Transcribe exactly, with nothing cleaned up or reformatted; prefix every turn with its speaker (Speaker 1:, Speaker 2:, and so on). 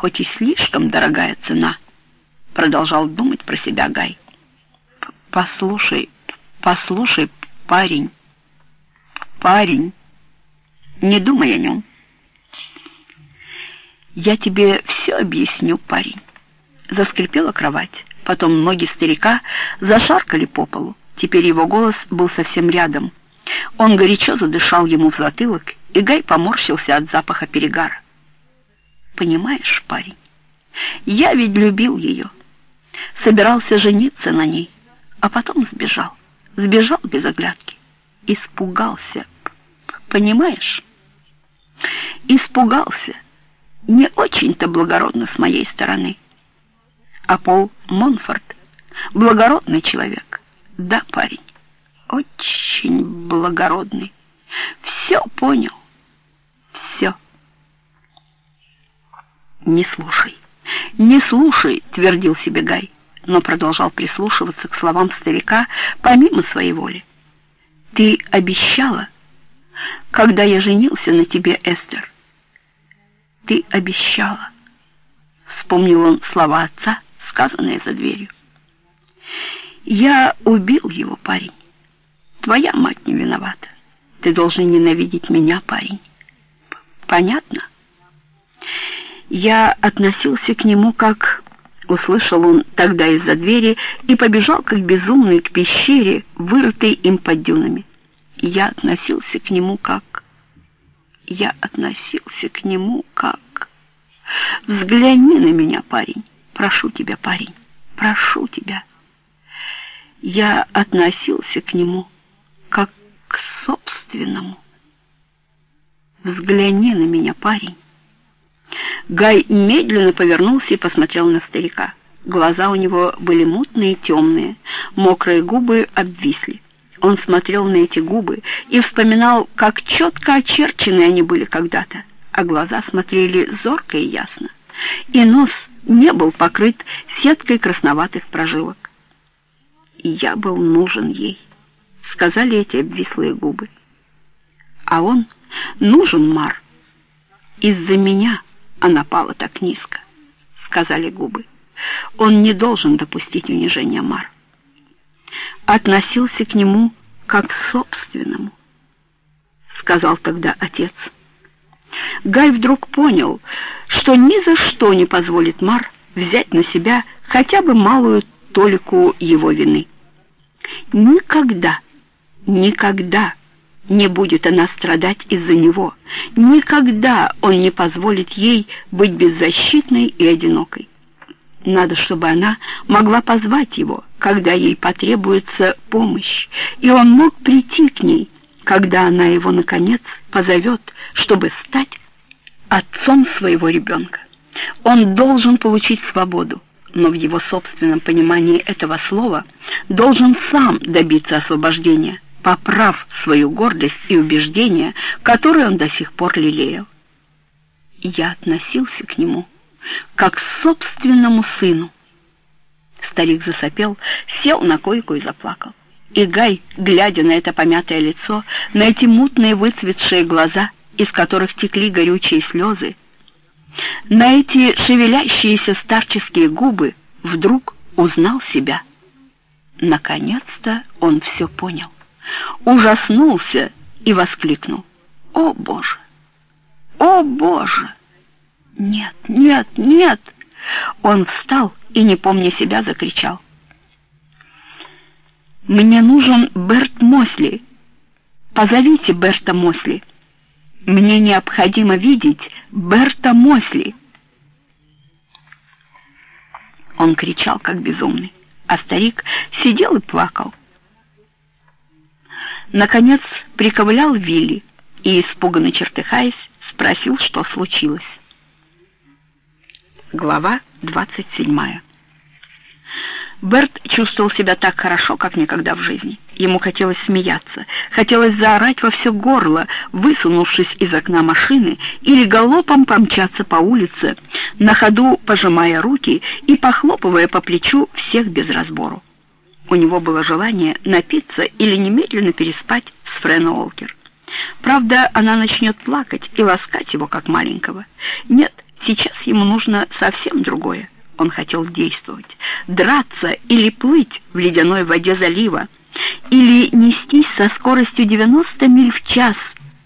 Speaker 1: хоть и слишком дорогая цена, продолжал думать про себя Гай. Послушай, послушай, парень, парень, не думай о нем. Я тебе все объясню, парень. Заскрипела кровать. Потом ноги старика зашаркали по полу. Теперь его голос был совсем рядом. Он горячо задышал ему в затылок, и Гай поморщился от запаха перегара. Понимаешь, парень, я ведь любил ее. Собирался жениться на ней, а потом сбежал. Сбежал без оглядки. Испугался. Понимаешь? Испугался. Не очень-то благородно с моей стороны. А Пол Монфорт — благородный человек. Да, парень, очень благородный. Все понял. Все. Не слушай. Не слушай, твердил себе Гай, но продолжал прислушиваться к словам старика помимо своей воли. Ты обещала, когда я женился на тебе, Эстер. Ты обещала. Вспомнил он слова отца, сказанные за дверью. Я убил его, парень. Твоя мать не виновата. Ты должен ненавидеть меня, парень. Понятно? Я относился к нему как... Услышал он тогда из-за двери и побежал, как безумный, к пещере, вырытой им под дюнами. Я относился к нему как... Я относился к нему как... Взгляни на меня, парень. Прошу тебя, парень. Прошу тебя. Я относился к нему как к собственному. Взгляни на меня, парень. Гай медленно повернулся и посмотрел на старика. Глаза у него были мутные и темные, мокрые губы обвисли. Он смотрел на эти губы и вспоминал, как четко очерчены они были когда-то, а глаза смотрели зорко и ясно, и нос не был покрыт сеткой красноватых прожилок. «Я был нужен ей», — сказали эти обвислые губы. «А он нужен Мар. Из-за меня она пала так низко», — сказали губы. «Он не должен допустить унижения Мар. Относился к нему как к собственному», — сказал тогда отец. Гай вдруг понял, что ни за что не позволит Мар взять на себя хотя бы малую толику его вины. Никогда, никогда не будет она страдать из-за него. Никогда он не позволит ей быть беззащитной и одинокой. Надо, чтобы она могла позвать его, когда ей потребуется помощь, и он мог прийти к ней, когда она его, наконец, позовет, чтобы стать отцом своего ребенка. Он должен получить свободу, но в его собственном понимании этого слова должен сам добиться освобождения, поправ свою гордость и убеждения, которые он до сих пор лелеял. Я относился к нему как к собственному сыну. Старик засопел, сел на койку и заплакал. И Гай, глядя на это помятое лицо, на эти мутные выцветшие глаза, из которых текли горючие слезы, на эти шевелящиеся старческие губы, вдруг узнал себя. Наконец-то он все понял. Ужаснулся и воскликнул: «О, Боже! О, Боже! Нет, нет, нет!» Он встал и, не помня себя, закричал: «Мне нужен Берт Мосли! Позовите Берта Мосли! Мне необходимо видеть Берта Мосли!» Он кричал, как безумный, а старик сидел и плакал. Наконец приковылял Вилли и, испуганно чертыхаясь, спросил, что случилось. Глава двадцать седьмая. Берт чувствовал себя так хорошо, как никогда в жизни. Ему хотелось смеяться, хотелось заорать во все горло, высунувшись из окна машины, или галопом помчаться по улице, на ходу пожимая руки и похлопывая по плечу всех без разбору. У него было желание напиться или немедленно переспать с Френ Уолкер. Правда, она начнет плакать и ласкать его, как маленького. Нет, Сейчас ему нужно совсем другое. Он хотел действовать, драться или плыть в ледяной воде залива, или нестись со скоростью девяносто миль в час